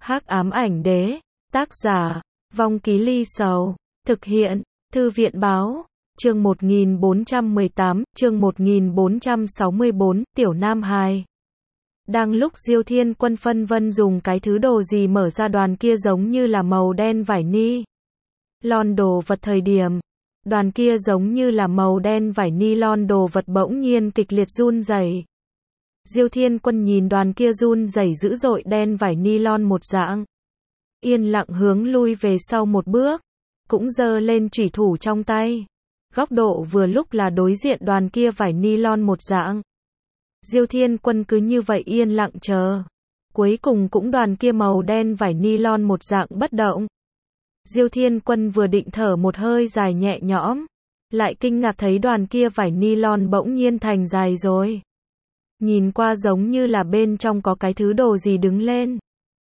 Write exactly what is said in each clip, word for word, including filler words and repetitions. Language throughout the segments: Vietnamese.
Hắc ám ảnh đế, tác giả, Vong Ký Ly Sầu, thực hiện, Thư viện báo, chương một nghìn bốn trăm mười tám, chương một nghìn bốn trăm sáu mươi tư, Tiểu Nam Hài. Đang lúc Diêu Thiên Quân phân vân dùng cái thứ đồ gì mở ra đoàn kia giống như là màu đen vải ni lon đồ vật thời điểm, đoàn kia giống như là màu đen vải ni lon đồ vật bỗng nhiên kịch liệt run rẩy. Diêu Thiên Quân nhìn đoàn kia run rẩy dữ dội đen vải ni lon một dạng, yên lặng hướng lui về sau một bước, cũng giơ lên chủy thủ trong tay. Góc độ vừa lúc là đối diện đoàn kia vải ni lon một dạng. Diêu Thiên Quân cứ như vậy yên lặng chờ. Cuối cùng cũng đoàn kia màu đen vải ni lon một dạng bất động. Diêu Thiên Quân vừa định thở một hơi dài nhẹ nhõm, lại kinh ngạc thấy đoàn kia vải ni lon bỗng nhiên thành dài rồi. Nhìn qua giống như là bên trong có cái thứ đồ gì đứng lên.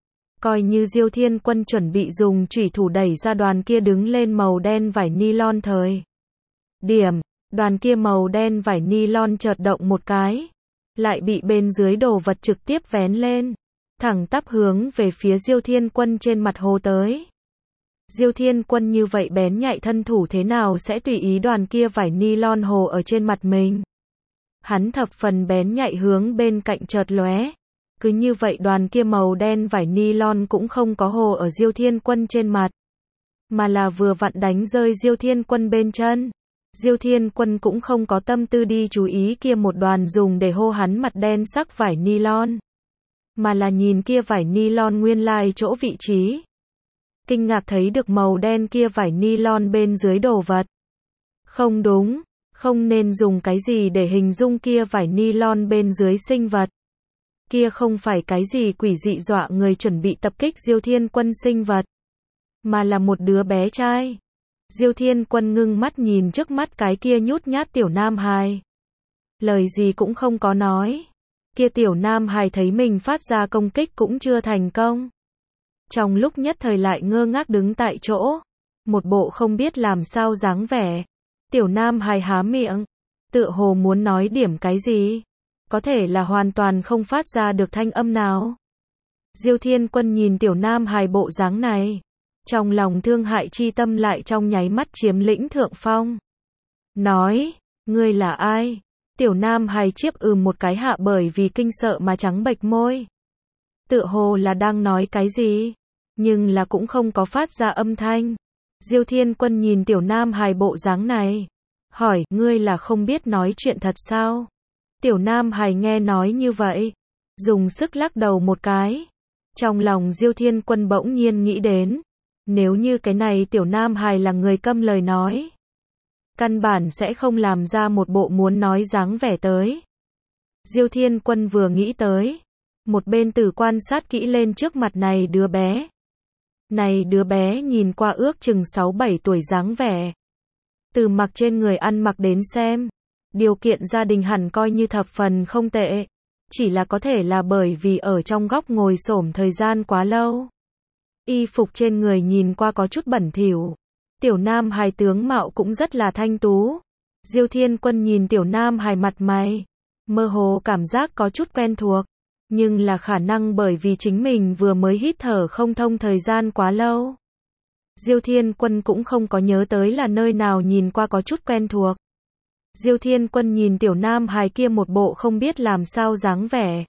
Coi như Diêu Thiên Quân chuẩn bị dùng chủy thủ đẩy ra đoàn kia đứng lên màu đen vải ni lon thời điểm, đoàn kia màu đen vải ni lon chợt động một cái, lại bị bên dưới đồ vật trực tiếp vén lên, thẳng tắp hướng về phía Diêu Thiên Quân trên mặt hồ tới. Diêu Thiên Quân như vậy bén nhạy thân thủ thế nào sẽ tùy ý đoàn kia vải ni lon hồ ở trên mặt mình. Hắn thập phần bén nhạy hướng bên cạnh chợt lóe. Cứ như vậy đoàn kia màu đen vải ni lon cũng không có hồ ở Diêu Thiên Quân trên mặt, mà là vừa vặn đánh rơi Diêu Thiên Quân bên chân. Diêu Thiên Quân cũng không có tâm tư đi chú ý kia một đoàn dùng để hô hắn mặt đen sắc vải ni lon, mà là nhìn kia vải ni lon nguyên lai chỗ vị trí. Kinh ngạc thấy được màu đen kia vải ni lon bên dưới đồ vật. Không đúng, không nên dùng cái gì để hình dung kia vải ni lon bên dưới sinh vật. Kia không phải cái gì quỷ dị dọa người chuẩn bị tập kích Diêu Thiên Quân sinh vật, mà là một đứa bé trai. Diêu Thiên Quân ngưng mắt nhìn trước mắt cái kia nhút nhát tiểu nam hài. Lời gì cũng không có nói. Kia tiểu nam hài thấy mình phát ra công kích cũng chưa thành công. Trong lúc nhất thời lại ngơ ngác đứng tại chỗ. Một bộ không biết làm sao dáng vẻ. Tiểu nam hài há miệng. Tựa hồ muốn nói điểm cái gì. Có thể là hoàn toàn không phát ra được thanh âm nào. Diêu Thiên Quân nhìn tiểu nam hài bộ dáng này. Trong lòng thương hại chi tâm lại trong nháy mắt chiếm lĩnh thượng phong. Nói, ngươi là ai? Tiểu nam hài chiếp ừm một cái hạ bởi vì kinh sợ mà trắng bệch môi. Tựa hồ là đang nói cái gì, nhưng là cũng không có phát ra âm thanh. Diêu Thiên Quân nhìn tiểu nam hài bộ dáng này, hỏi, ngươi là không biết nói chuyện thật sao? Tiểu nam hài nghe nói như vậy, dùng sức lắc đầu một cái. Trong lòng Diêu Thiên Quân bỗng nhiên nghĩ đến, nếu như cái này tiểu nam hài là người câm lời nói, căn bản sẽ không làm ra một bộ muốn nói dáng vẻ tới. Diêu Thiên Quân vừa nghĩ tới, một bên tử quan sát kỹ lên trước mặt này đứa bé. Này đứa bé nhìn qua ước chừng sáu bảy tuổi dáng vẻ. Từ mặc trên người ăn mặc đến xem, điều kiện gia đình hẳn coi như thập phần không tệ. Chỉ là có thể là bởi vì ở trong góc ngồi xổm thời gian quá lâu. Y phục trên người nhìn qua có chút bẩn thỉu. Tiểu nam hài tướng mạo cũng rất là thanh tú. Diêu Thiên Quân nhìn tiểu nam hài mặt mày, mơ hồ cảm giác có chút quen thuộc. Nhưng là khả năng bởi vì chính mình vừa mới hít thở không thông thời gian quá lâu. Diêu Thiên Quân cũng không có nhớ tới là nơi nào nhìn qua có chút quen thuộc. Diêu Thiên Quân nhìn tiểu nam hài kia một bộ không biết làm sao dáng vẻ.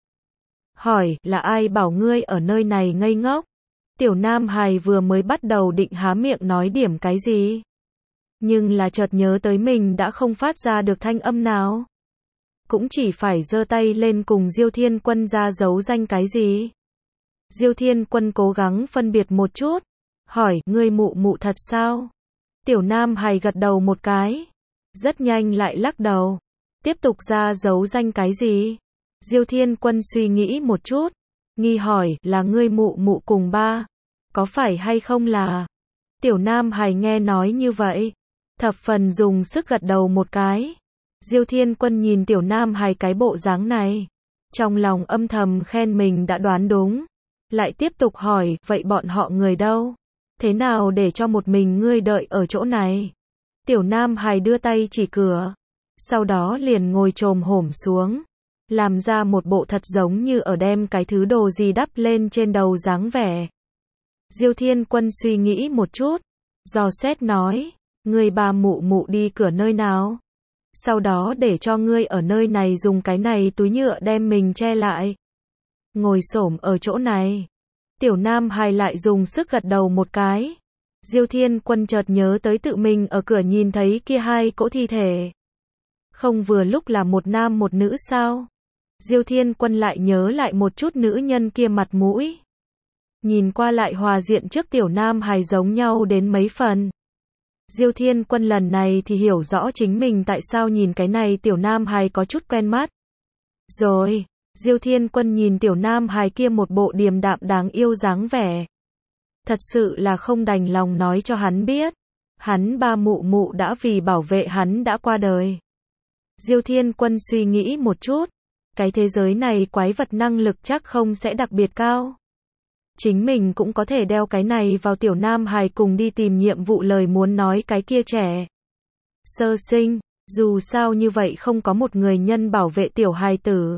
Hỏi, là ai bảo ngươi ở nơi này ngây ngốc? Tiểu nam hài vừa mới bắt đầu định há miệng nói điểm cái gì. Nhưng là chợt nhớ tới mình đã không phát ra được thanh âm nào. Cũng chỉ phải giơ tay lên cùng Diêu Thiên Quân ra dấu danh cái gì. Diêu Thiên Quân cố gắng phân biệt một chút. Hỏi, ngươi mụ mụ thật sao? Tiểu nam hài gật đầu một cái. Rất nhanh lại lắc đầu. Tiếp tục ra dấu danh cái gì? Diêu Thiên Quân suy nghĩ một chút. Nghi hỏi, là ngươi mụ mụ cùng ba. Có phải hay không là? Tiểu nam hài nghe nói như vậy. Thập phần dùng sức gật đầu một cái. Diêu Thiên Quân nhìn tiểu nam hài cái bộ dáng này. Trong lòng âm thầm khen mình đã đoán đúng. Lại tiếp tục hỏi, vậy bọn họ người đâu? Thế nào để cho một mình ngươi đợi ở chỗ này? Tiểu nam hài đưa tay chỉ cửa. Sau đó liền ngồi chồm hổm xuống. Làm ra một bộ thật giống như ở đem cái thứ đồ gì đắp lên trên đầu dáng vẻ. Diêu Thiên Quân suy nghĩ một chút, dò xét nói, ngươi ba mụ mụ đi cửa nơi nào? Sau đó để cho ngươi ở nơi này dùng cái này túi nhựa đem mình che lại. Ngồi xổm ở chỗ này. Tiểu Nam Hải lại dùng sức gật đầu một cái. Diêu Thiên Quân chợt nhớ tới tự mình ở cửa nhìn thấy kia hai cỗ thi thể. Không vừa lúc là một nam một nữ sao? Diêu Thiên Quân lại nhớ lại một chút nữ nhân kia mặt mũi. Nhìn qua lại hòa diện trước Tiểu Nam Hải giống nhau đến mấy phần. Diêu Thiên Quân lần này thì hiểu rõ chính mình tại sao nhìn cái này Tiểu Nam Hải có chút quen mắt. Rồi, Diêu Thiên Quân nhìn Tiểu Nam Hải kia một bộ điềm đạm đáng yêu dáng vẻ. Thật sự là không đành lòng nói cho hắn biết. Hắn ba mụ mụ đã vì bảo vệ hắn đã qua đời. Diêu Thiên Quân suy nghĩ một chút. Cái thế giới này quái vật năng lực chắc không sẽ đặc biệt cao. Chính mình cũng có thể đeo cái này vào Tiểu Nam Hải cùng đi tìm nhiệm vụ lời muốn nói cái kia trẻ. Sơ sinh, dù sao như vậy không có một người nhân bảo vệ Tiểu hài tử.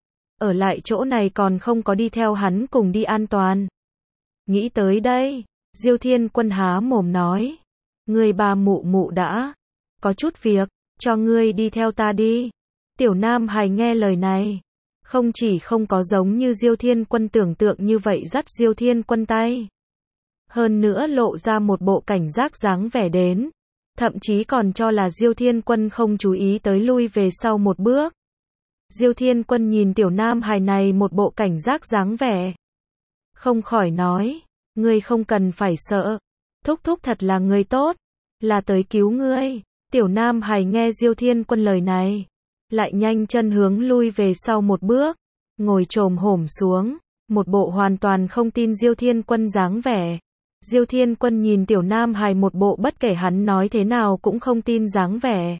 Ở lại chỗ này còn không có đi theo hắn cùng đi an toàn. Nghĩ tới đây, Diêu Thiên Quân há mồm nói. Ngươi ba mụ mụ đã có chút việc, cho ngươi đi theo ta đi. Tiểu Nam Hải nghe lời này. Không chỉ không có giống như Diêu Thiên Quân tưởng tượng như vậy dắt Diêu Thiên Quân tay. Hơn nữa lộ ra một bộ cảnh giác dáng vẻ đến. Thậm chí còn cho là Diêu Thiên Quân không chú ý tới lui về sau một bước. Diêu Thiên Quân nhìn Tiểu Nam Hải này một bộ cảnh giác dáng vẻ. Không khỏi nói, ngươi không cần phải sợ. Thúc thúc thật là người tốt, là tới cứu ngươi. Tiểu Nam Hải nghe Diêu Thiên Quân lời này. Lại nhanh chân hướng lui về sau một bước, ngồi chồm hổm xuống, một bộ hoàn toàn không tin Diêu Thiên Quân dáng vẻ. Diêu Thiên Quân nhìn Tiểu Nam Hải một bộ bất kể hắn nói thế nào cũng không tin dáng vẻ.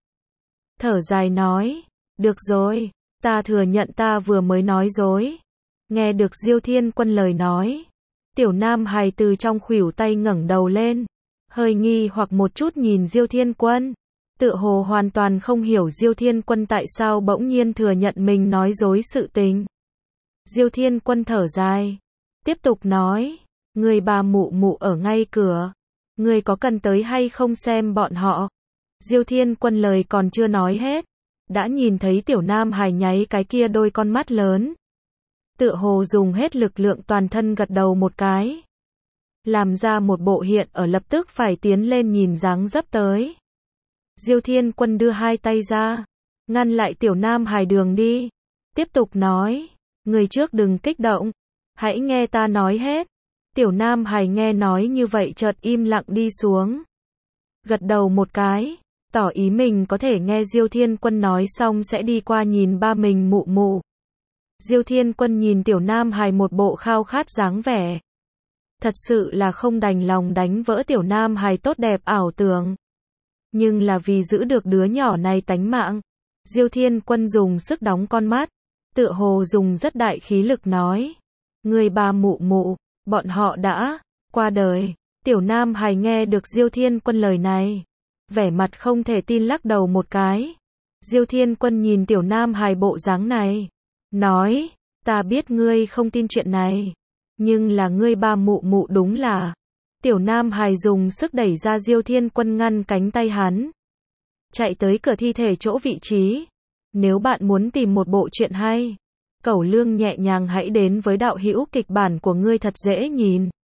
Thở dài nói, được rồi, ta thừa nhận ta vừa mới nói dối. Nghe được Diêu Thiên Quân lời nói, Tiểu Nam Hải từ trong khuỷu tay ngẩng đầu lên, hơi nghi hoặc một chút nhìn Diêu Thiên Quân. Tựa hồ hoàn toàn không hiểu Diêu Thiên Quân tại sao bỗng nhiên thừa nhận mình nói dối sự tình. Diêu Thiên Quân thở dài, tiếp tục nói, người bà mụ mụ ở ngay cửa, người có cần tới hay không xem bọn họ. Diêu Thiên Quân lời còn chưa nói hết, đã nhìn thấy Tiểu Nam Hải nháy cái kia đôi con mắt lớn. Tựa hồ dùng hết lực lượng toàn thân gật đầu một cái. Làm ra một bộ hiện ở lập tức phải tiến lên nhìn dáng dấp tới. Diêu Thiên Quân đưa hai tay ra, ngăn lại Tiểu Nam Hải đường đi. Tiếp tục nói, người trước đừng kích động, hãy nghe ta nói hết. Tiểu Nam Hải nghe nói như vậy chợt im lặng đi xuống. Gật đầu một cái, tỏ ý mình có thể nghe Diêu Thiên Quân nói xong sẽ đi qua nhìn ba mình mụ mụ. Diêu Thiên Quân nhìn Tiểu Nam Hải một bộ khao khát dáng vẻ. Thật sự là không đành lòng đánh vỡ Tiểu Nam Hải tốt đẹp ảo tưởng. Nhưng là vì giữ được đứa nhỏ này tánh mạng. Diêu Thiên Quân dùng sức đóng con mắt. Tựa hồ dùng rất đại khí lực nói. Người ba mụ mụ, bọn họ đã qua đời. Tiểu Nam Hải nghe được Diêu Thiên Quân lời này. Vẻ mặt không thể tin lắc đầu một cái. Diêu Thiên Quân nhìn Tiểu Nam Hải bộ dáng này. Nói, ta biết ngươi không tin chuyện này. Nhưng là ngươi ba mụ mụ đúng là. Tiểu Nam Hải dùng sức đẩy ra Diêu Thiên Quân ngăn cánh tay hắn. Chạy tới cửa thi thể chỗ vị trí. Nếu bạn muốn tìm một bộ truyện hay, Cẩu Lương nhẹ nhàng hãy đến với đạo hữu kịch bản của ngươi thật dễ nhìn.